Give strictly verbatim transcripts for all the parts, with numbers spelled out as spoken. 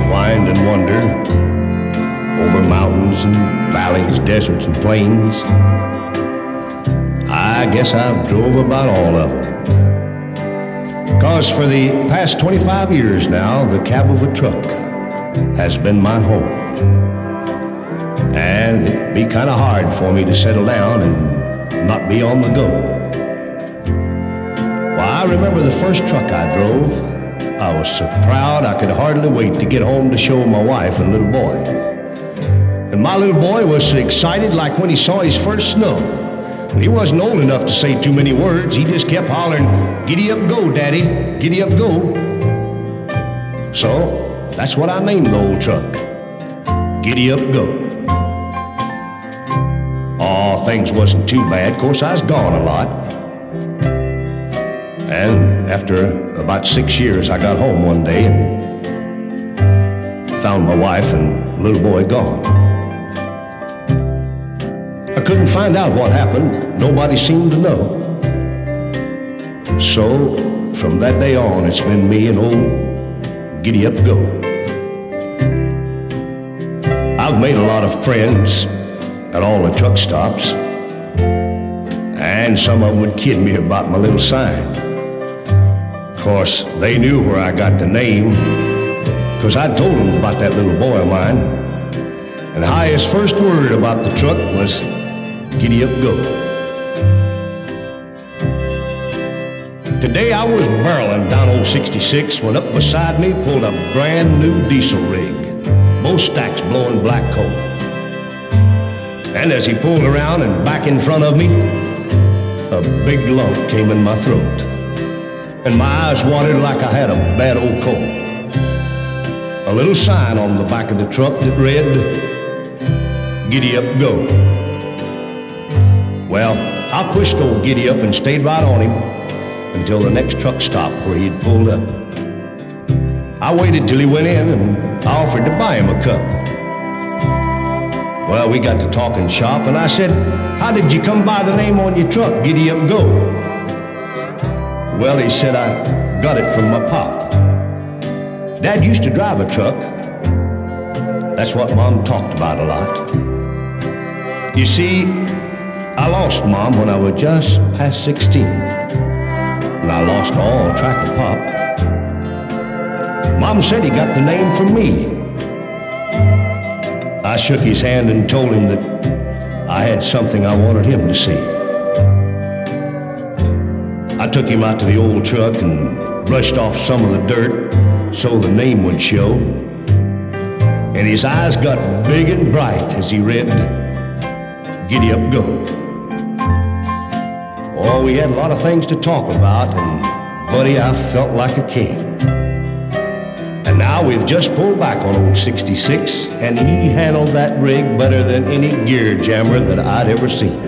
wind and wonder over mountains and valleys, deserts and plains. I guess I've drove about all of them. 'Cause for the past twenty-five years now, the cab of a truck has been my home. And it'd be kind of hard for me to settle down and not be on the go. Well, I remember the first truck I drove. I was so proud I could hardly wait to get home to show my wife and little boy. And my little boy was so excited like when he saw his first snow. He wasn't old enough to say too many words. He just kept hollering, "Giddy up, go, Daddy, giddy up, go." So that's what I named the old truck, Giddy Up, Go. Oh, things wasn't too bad. Of course, I was gone a lot. And after about six years, I got home one day and found my wife and little boy gone. I couldn't find out what happened. Nobody seemed to know. So from that day on, it's been me and old Giddy Up, Go. I've made a lot of friends at all the truck stops, and some of them would kid me about my little sign. Of course, they knew where I got the name, 'cause I told them about that little boy of mine, and how his first word about the truck was Giddy Up, Go. Today I was barreling down old sixty-six when up beside me pulled a brand new diesel rig, both stacks blowing black coal. And as he pulled around and back in front of me, a big lump came in my throat, and my eyes watered like I had a bad old cold. A little sign on the back of the truck that read, Giddy Up, Go. Well, I pushed old Giddy Up and stayed right on him until the next truck stop where he'd pulled up. I waited till he went in and I offered to buy him a cup. Well, we got to talking shop and I said, "How did you come by the name on your truck, Giddy Up, Go?" Well, he said, "I got it from my pop. Dad used to drive a truck. That's what Mom talked about a lot." You see, I lost Mom when I was just past sixteen, and I lost all track of Pop. Mom said he got the name from me. I shook his hand and told him that I had something I wanted him to see. I took him out to the old truck and brushed off some of the dirt so the name would show, and his eyes got big and bright as he read, Giddy Up, Go. Oh, we had a lot of things to talk about, and buddy, I felt like a king. And now we've just pulled back on old sixty-six, and he handled that rig better than any gear jammer that I'd ever seen.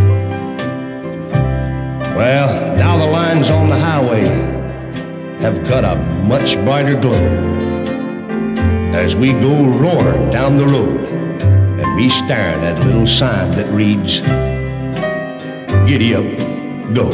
Well, now the lines on the highway have got a much brighter glow as we go roaring down the road and me staring at a little sign that reads, Giddy Up, Go.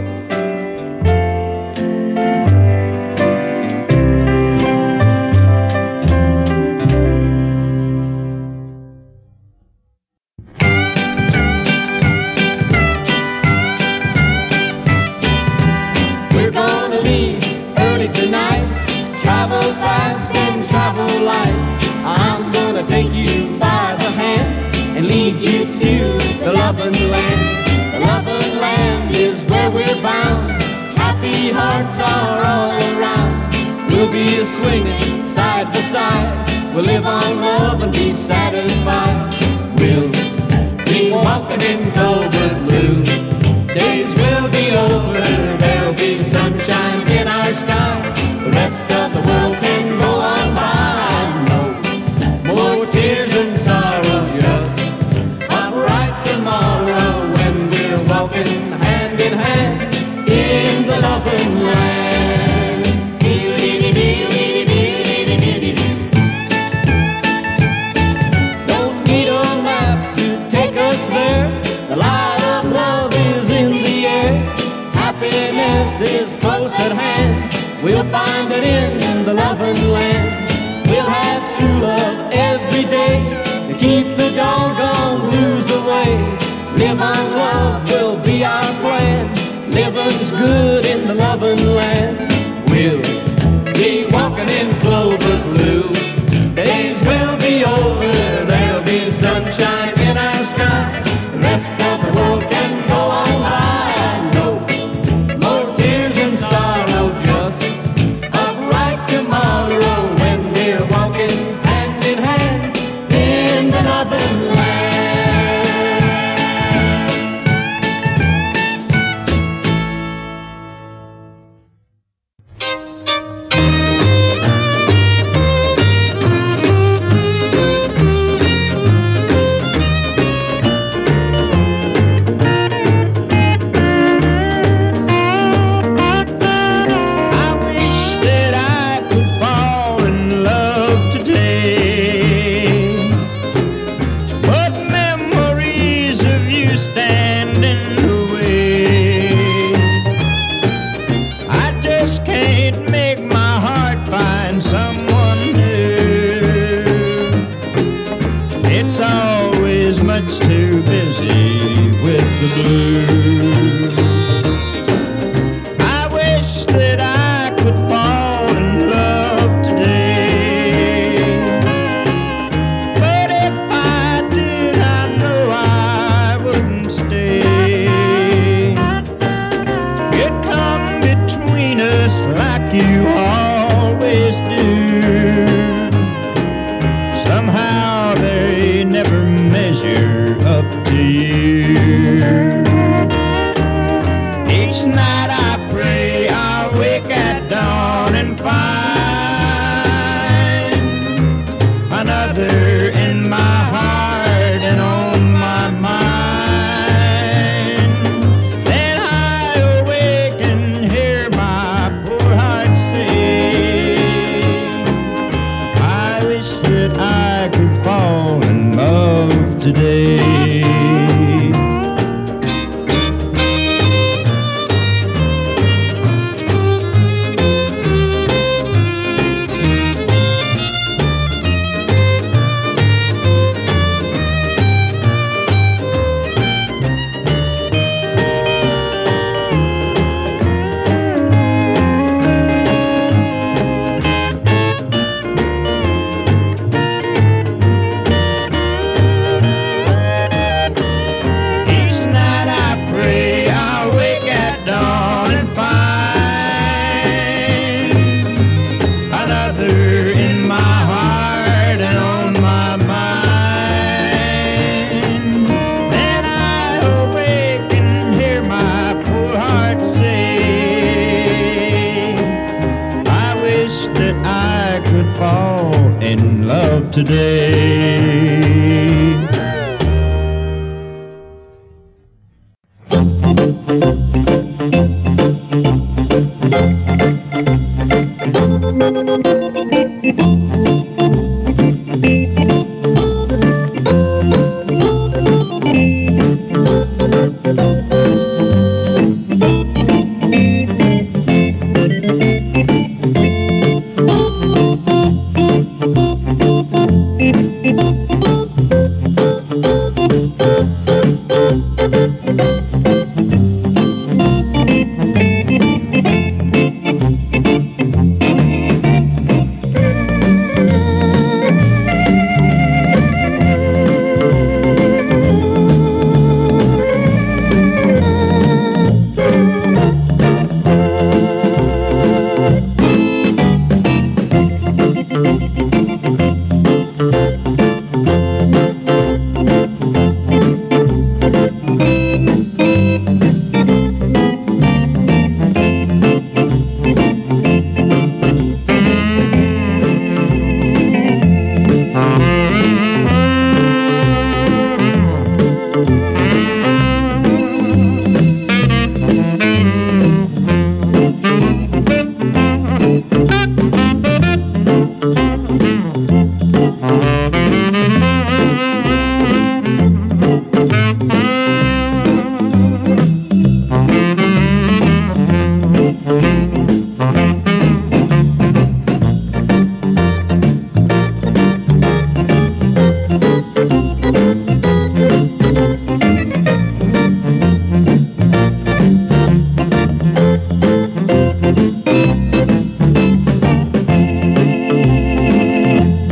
We're gonna leave early tonight, travel fast and travel light. I'm gonna take you by the hand and lead you to the loving land. The loving land is where we're bound. Happy hearts are all around. We'll be swinging side by side. We'll live on love and be satisfied. We'll be walking in Clover Blue. Days will be over. There'll be sunshine in our sky. The rest of the world can go on by. No more tears and sorrow. Just a bright tomorrow when we're walking hand in hand in the loving land. Don't need a map to take us there. The light of love is in the air. Happiness is close at hand. We'll find it in the loving land. We'll have to keep the doggone blues away. Live on love will be our plan. Living's good in the loving land. We'll be walking in clover blue. Days will be over, there'll be sunshine in our sky. The rest of the world can go on by. No more tears and sorrow, just a bright tomorrow when we're walking hand in hand in the loving land. Thank you.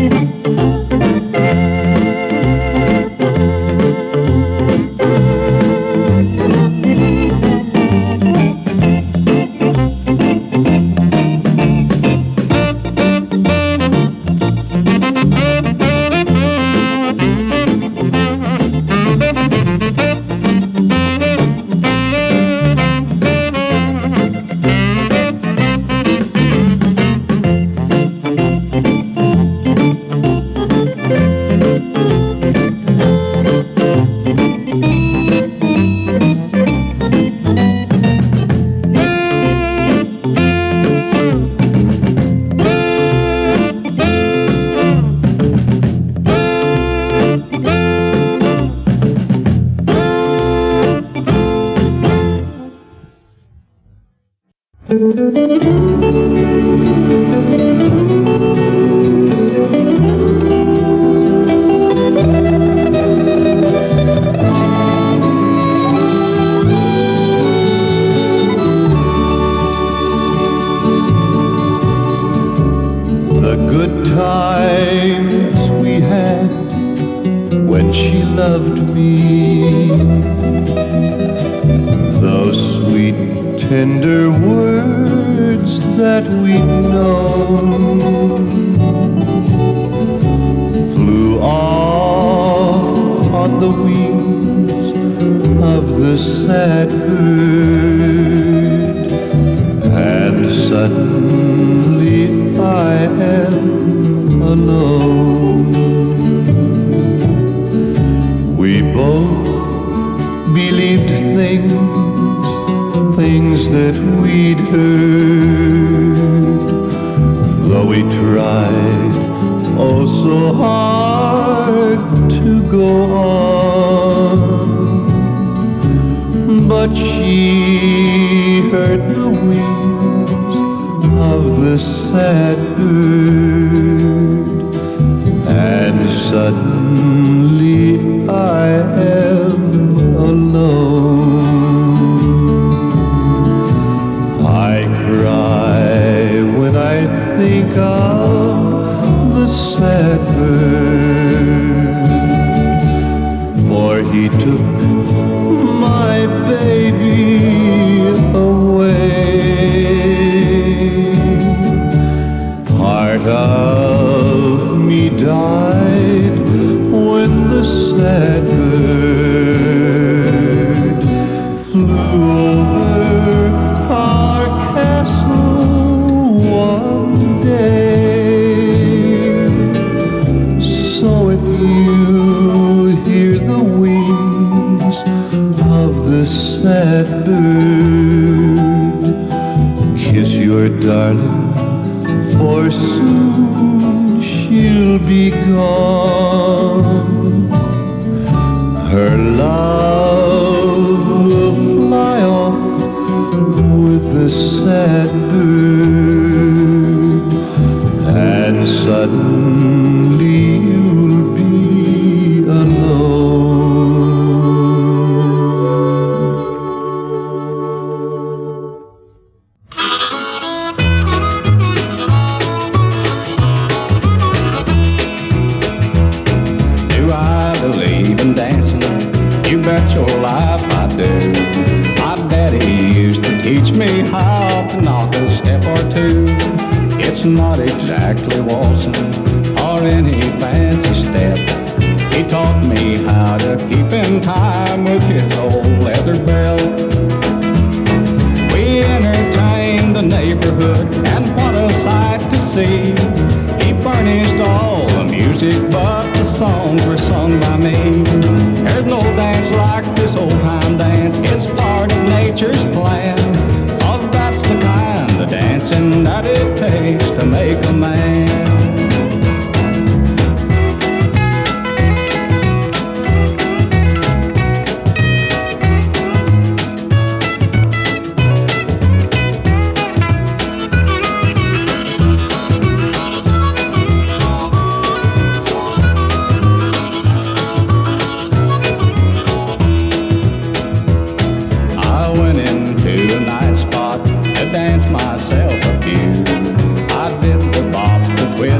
Dance myself a few. I did the bop, the twist.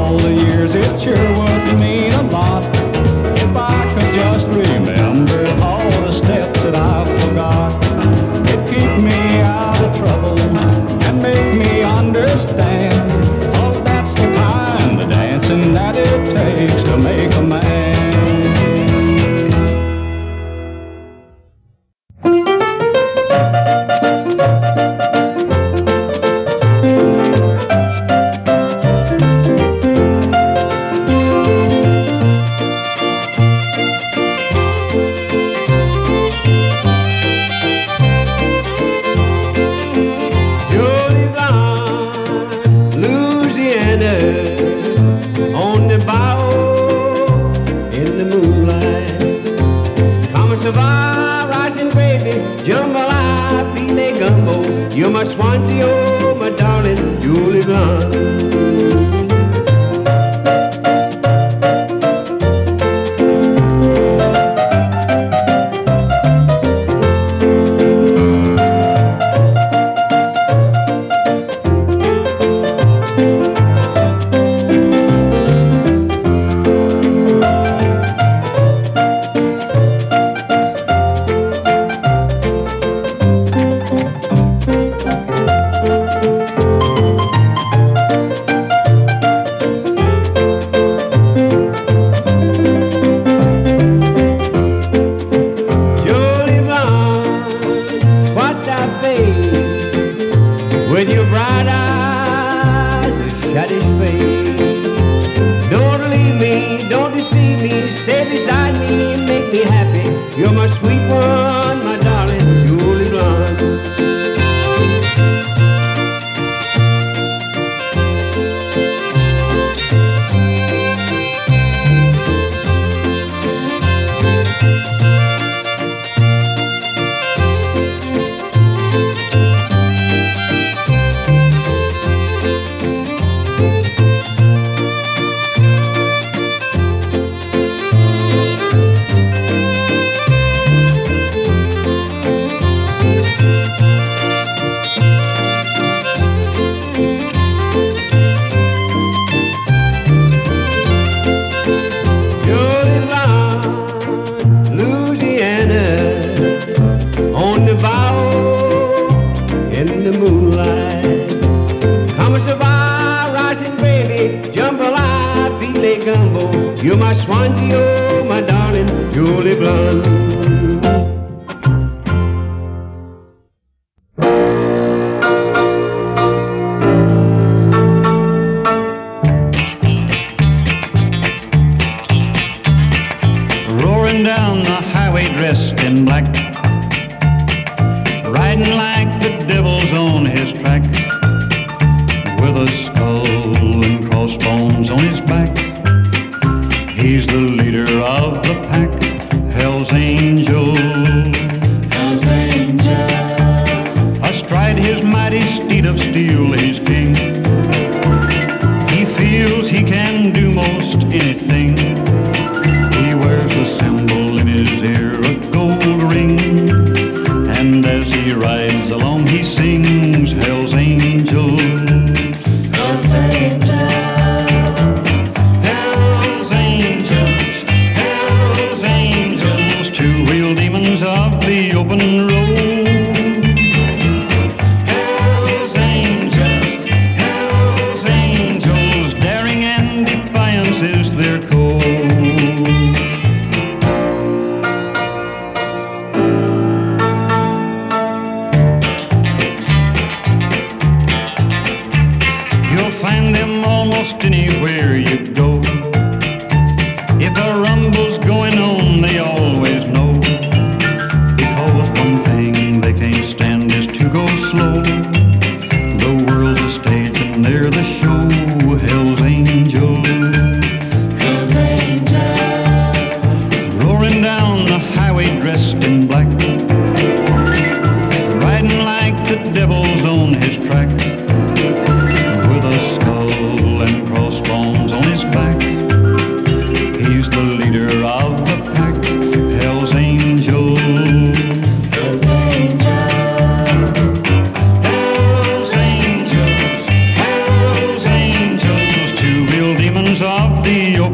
all the years, it sure would mean a lot if I could just remember all the steps that I forgot. It'd keep me out of trouble and make me understand. Oh, that's the kind of dancing that it takes to make a man. You're my Swansea, oh, my darling Julie Blunt. With your bright eyes, a shadowed face. Don't leave me, don't deceive me, stay beside me, make me happy. You're my sweet one, my darling Julie Blunt. You're my Swansea, oh, my darling Julie Blunt. Roaring down the highway dressed in black, riding like the devil's on his track, with a skull and crossbones on his back. He's the leader of the pack, Hell's Angel. Hell's Angel. Astride his mighty steed of steel, he's king. He feels he can do most anything. He wears a symbol in his ear, a gold ring. And as he rides along, he sings Hell's Angel. Hell's Angel. Of the open road. Hell's Angels, Hell's Angels, daring and defiance is their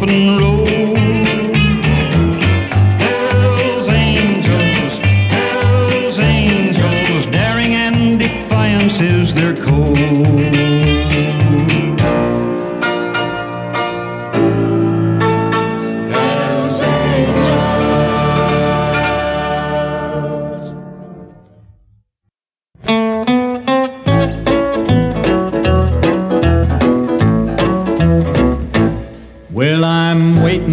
wooden road. Hell's angels, hell's angels, daring and defiance is their code. Well, I'm waiting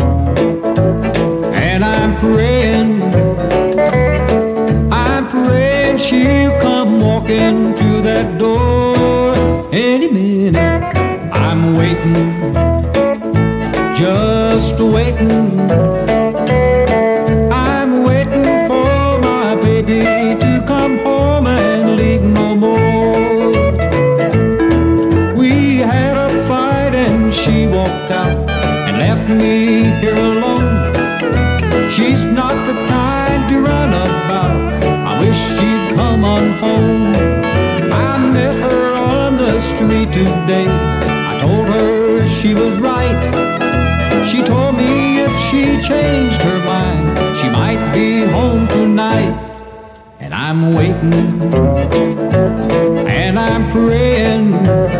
and I'm praying. I'm praying she'll come walking through that door any minute. I'm waiting, just waiting. I'm waiting for my baby to come home and leave no more. We had a fight and she walked out and left me here alone. She's not the kind to run about. I wish she'd come on home. I met her on the street today. I told her she was right. She told me if she changed her mind, she might be home tonight. And I'm waiting and I'm praying.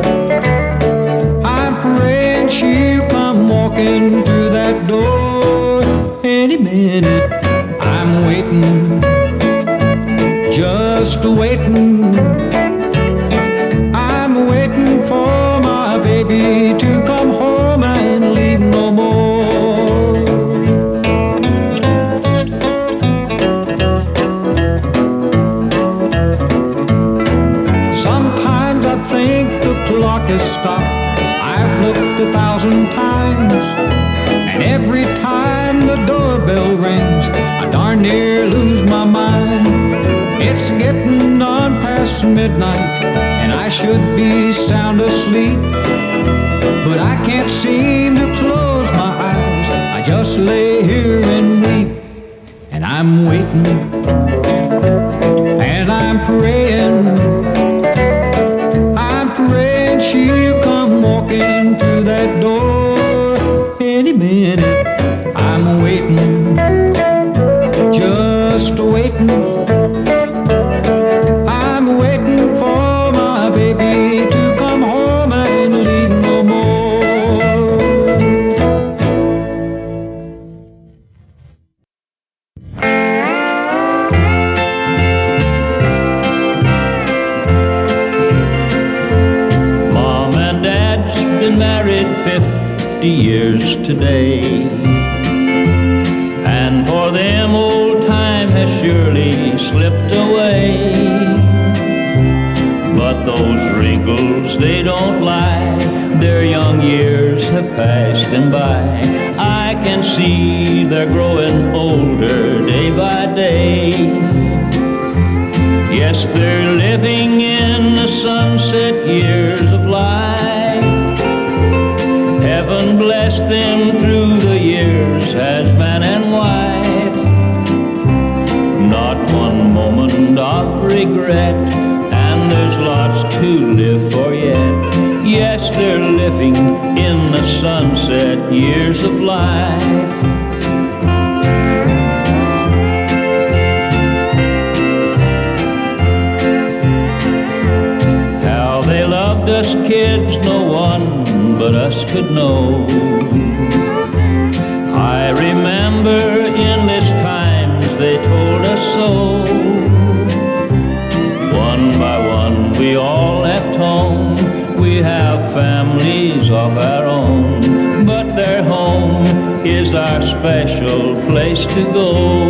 I'm praying she'll come walking through that door any minute. I'm waiting, just waiting. I'm waiting for my baby to come home and leave no more. Sometimes I think the clock has stopped. I've looked a thousand times, and every time the doorbell rings, I darn near lose my mind. It's getting on past midnight, and I should be sound asleep, but I can't seem to close my eyes. I just lay here and weep, and I'm waiting, and I'm praying. I'm praying she'll come walking through that door any minute. I'm waiting, just waiting. I'm waiting for my baby to come home and leave no more. Mom and Dad's been married fifty years today, and for them old time has surely slipped away. But those wrinkles, they don't lie, their young years have passed them by. I can see they're growing older day by day. Yes, they're living in the sunset years of life. Heaven bless them through the years as man and wife. Not one moment of regret, and there's lots to live for yet. Yes, they're living in the sunset years of life. How they loved us kids, no one but us could know. I remember endless times they told us so. One by one we all left home. We have families of our own, but their home is our special place to go.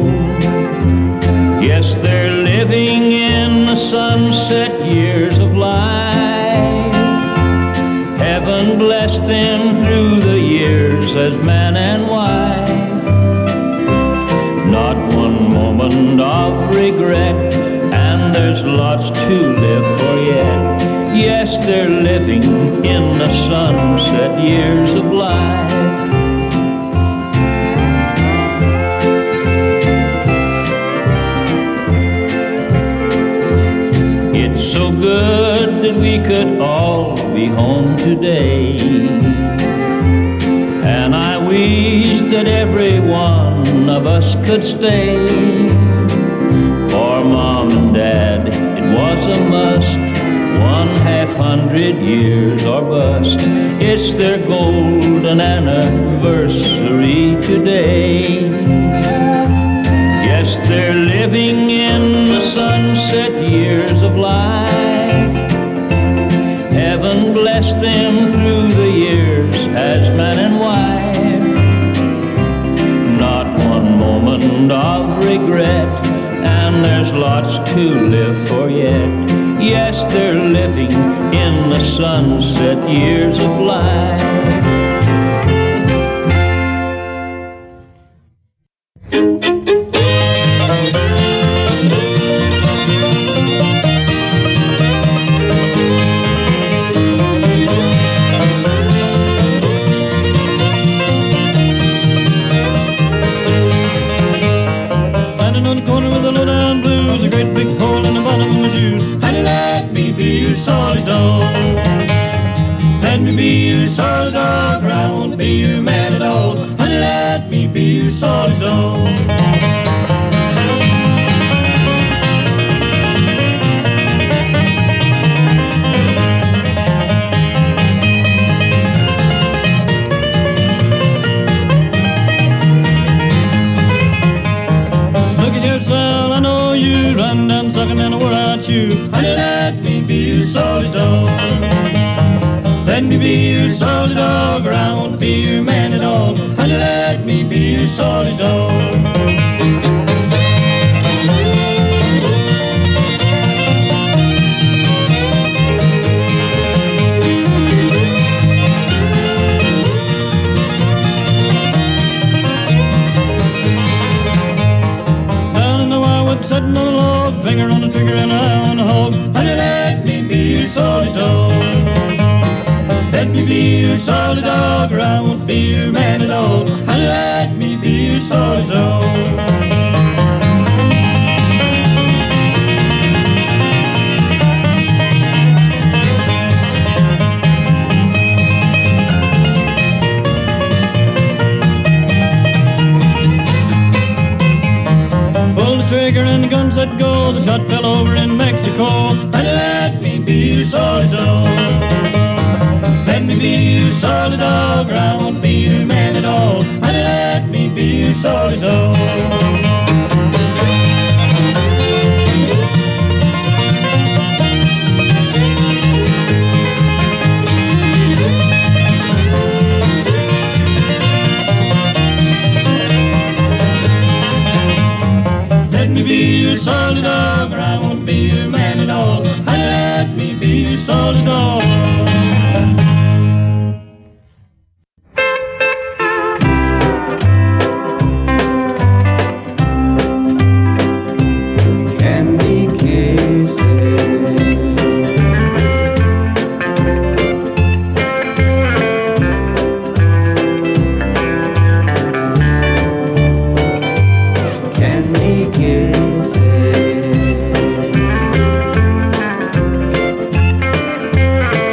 Yes, they're living in the sunset years of life. Heaven bless them through the years as man and wife. Not one moment of regret, and there's lots to live for yet. Yes, they're living in the sunset years of life. It's so good that we could all be home today, that every one of us could stay. For Mom and Dad, it was a must, one half hundred years or bust. It's their golden anniversary today. Yes, they're living in the sunset years of life. Heaven bless them through the years as man and wife. Not one moment of regret, and there's lots to live for yet. Yes, they're living in the sunset years of life. Standing on the corner with a low-down blues, a great big hole in the bottom of my shoes. Honey, let me be your solid dog. Let me be your solid dog, or I won't be your man at all. Honey, let me be your solid dog. Look at yourself, I know you run down sucking and I wore out you. Honey, let me be your solid dog. Let me be your solid dog, or I won't be your man at all. Honey, let me be your solid dog. Down in the wildwood, sitting on a log, finger on the trigger and eye on the hog. Honey, let me be your solid dog. Let me be your solid dog, or I won't be your man at all. Honey, let me be your solid dog. Pull the trigger and the gun set go. The shot fell over in Mexico. Honey, let me be your solid dog. Let me be your solid dog, or I won't be your man at all. Honey, let me be your solid dog. Let me be your solid dog, or I won't be your man at all. Honey, let me be your solid dog. Candy kisses, candy kisses.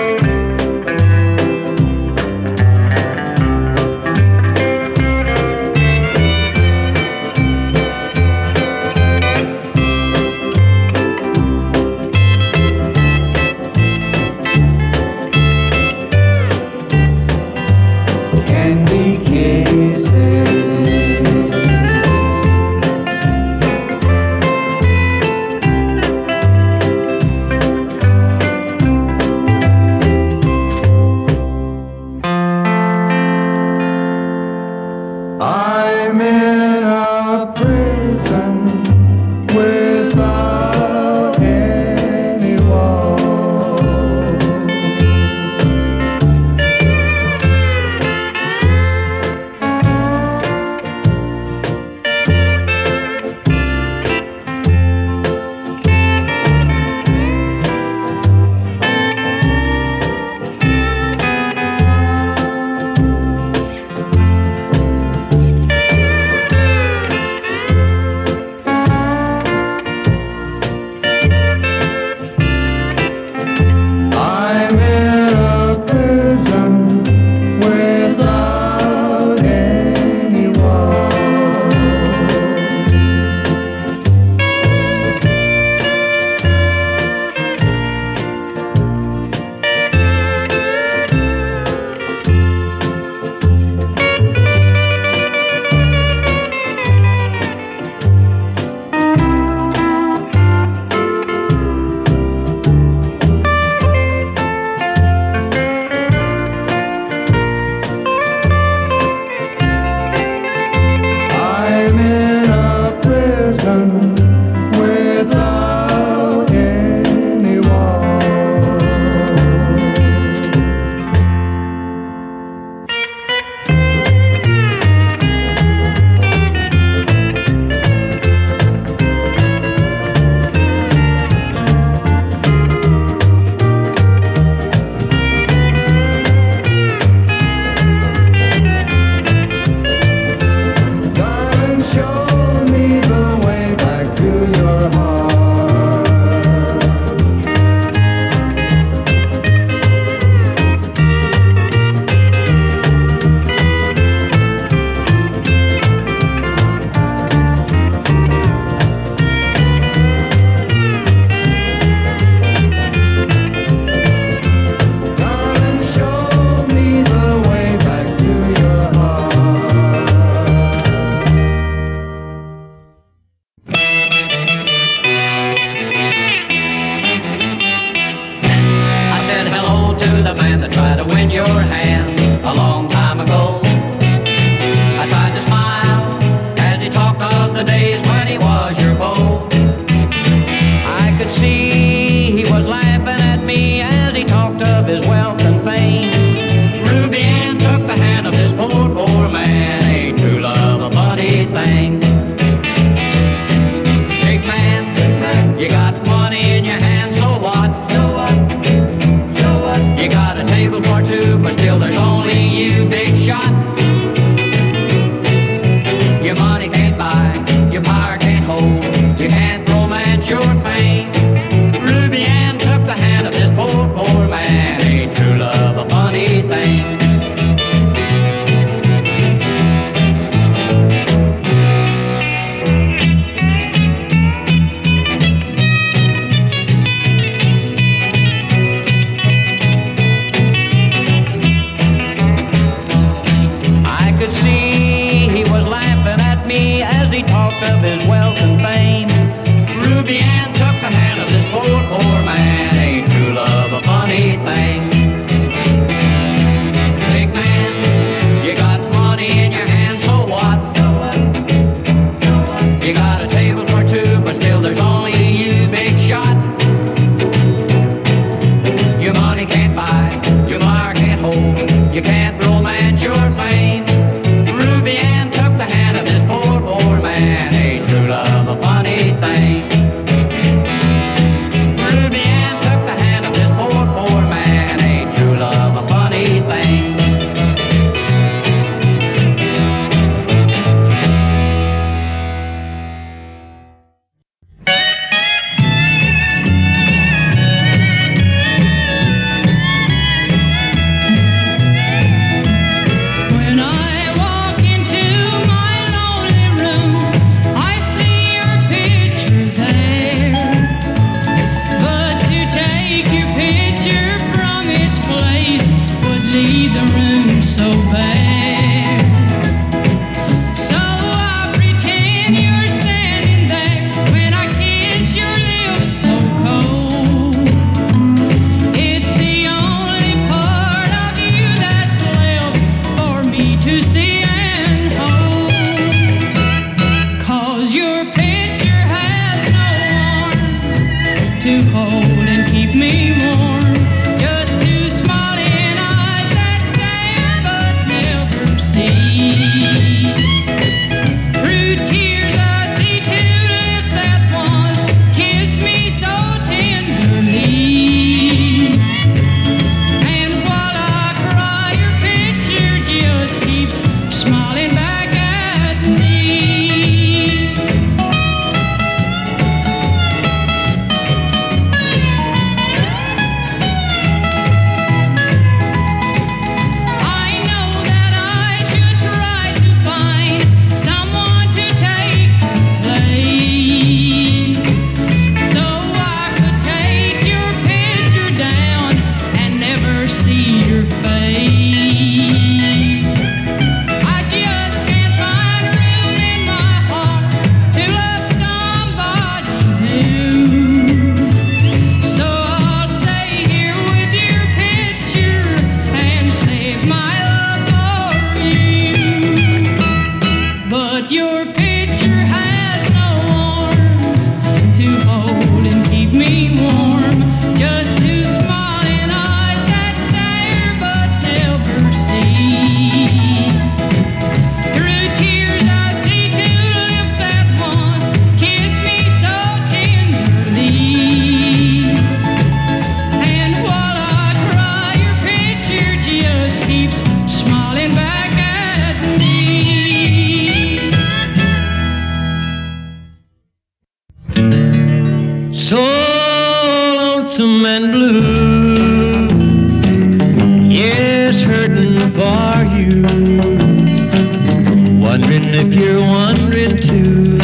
Wondering if you're wondering too.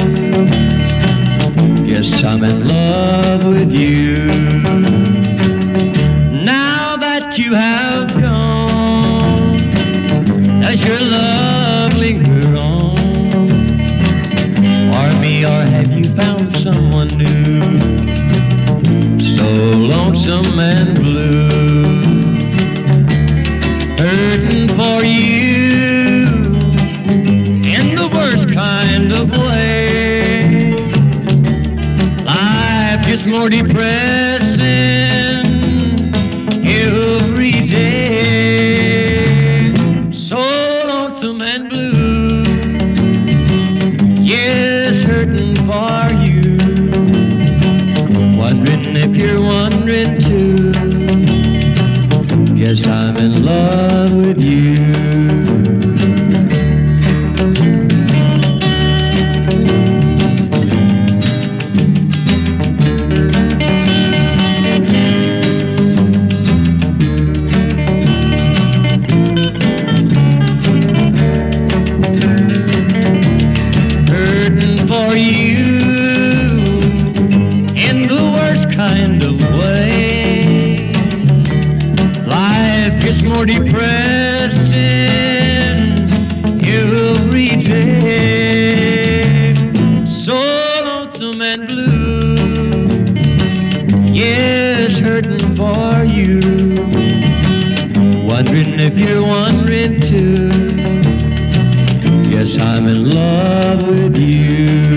Guess I'm in love with you. Now that you have gone, does your love linger on? Or me, or have you found someone new? So lonesome and blue, hurting for you in the worst kind of way. Life is more depressing every day. So lonesome and blue, yes, hurting for you. Wondering if you're wondering too. Guess I'm in love with you. More depressing every day. So lonesome and blue, yes, hurting for you. Wondering if you're wondering too. Yes, I'm in love with you.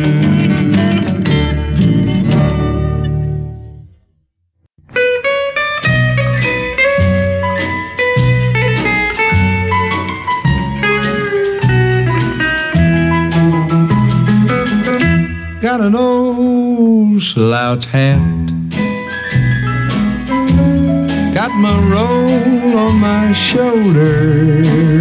Got an old slouch hat, got my roll on my shoulder.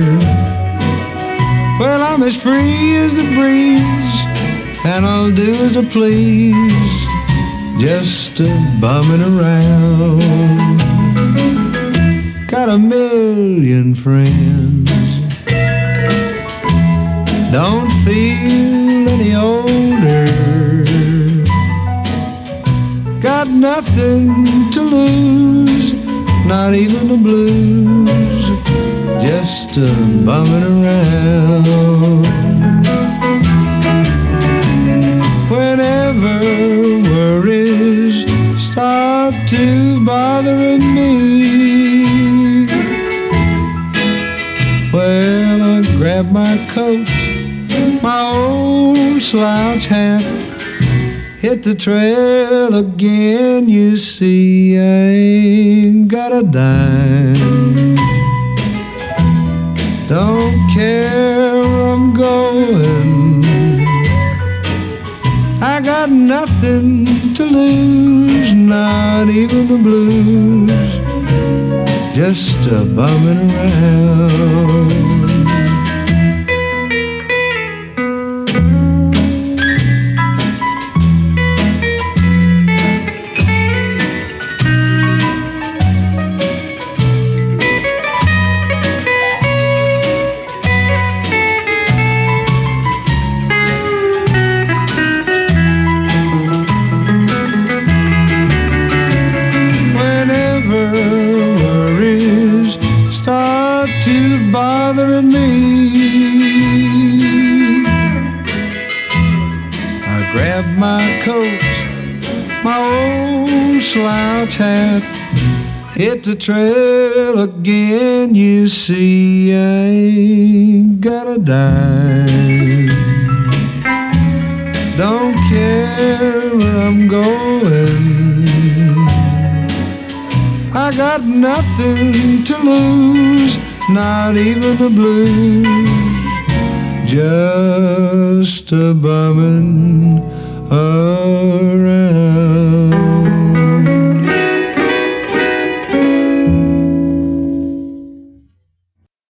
Well, I'm as free as the breeze, and I'll do as I please, just a bumming around. Got a million friends, don't feel any older. Got nothing to lose, not even the blues, just a bumming around. Whenever worries start to bothering me, well, I grab my coat, my old slouch hat, hit the trail again. You see, I ain't got a dime, don't care where I'm going, I got nothing to lose, not even the blues, just a bumming around. Bothering me, I grab my coat, my old slouch hat, hit the trail again. You see, I ain't got a dime, don't care where I'm going, I got nothing to lose, not even the blues, just a bumming around.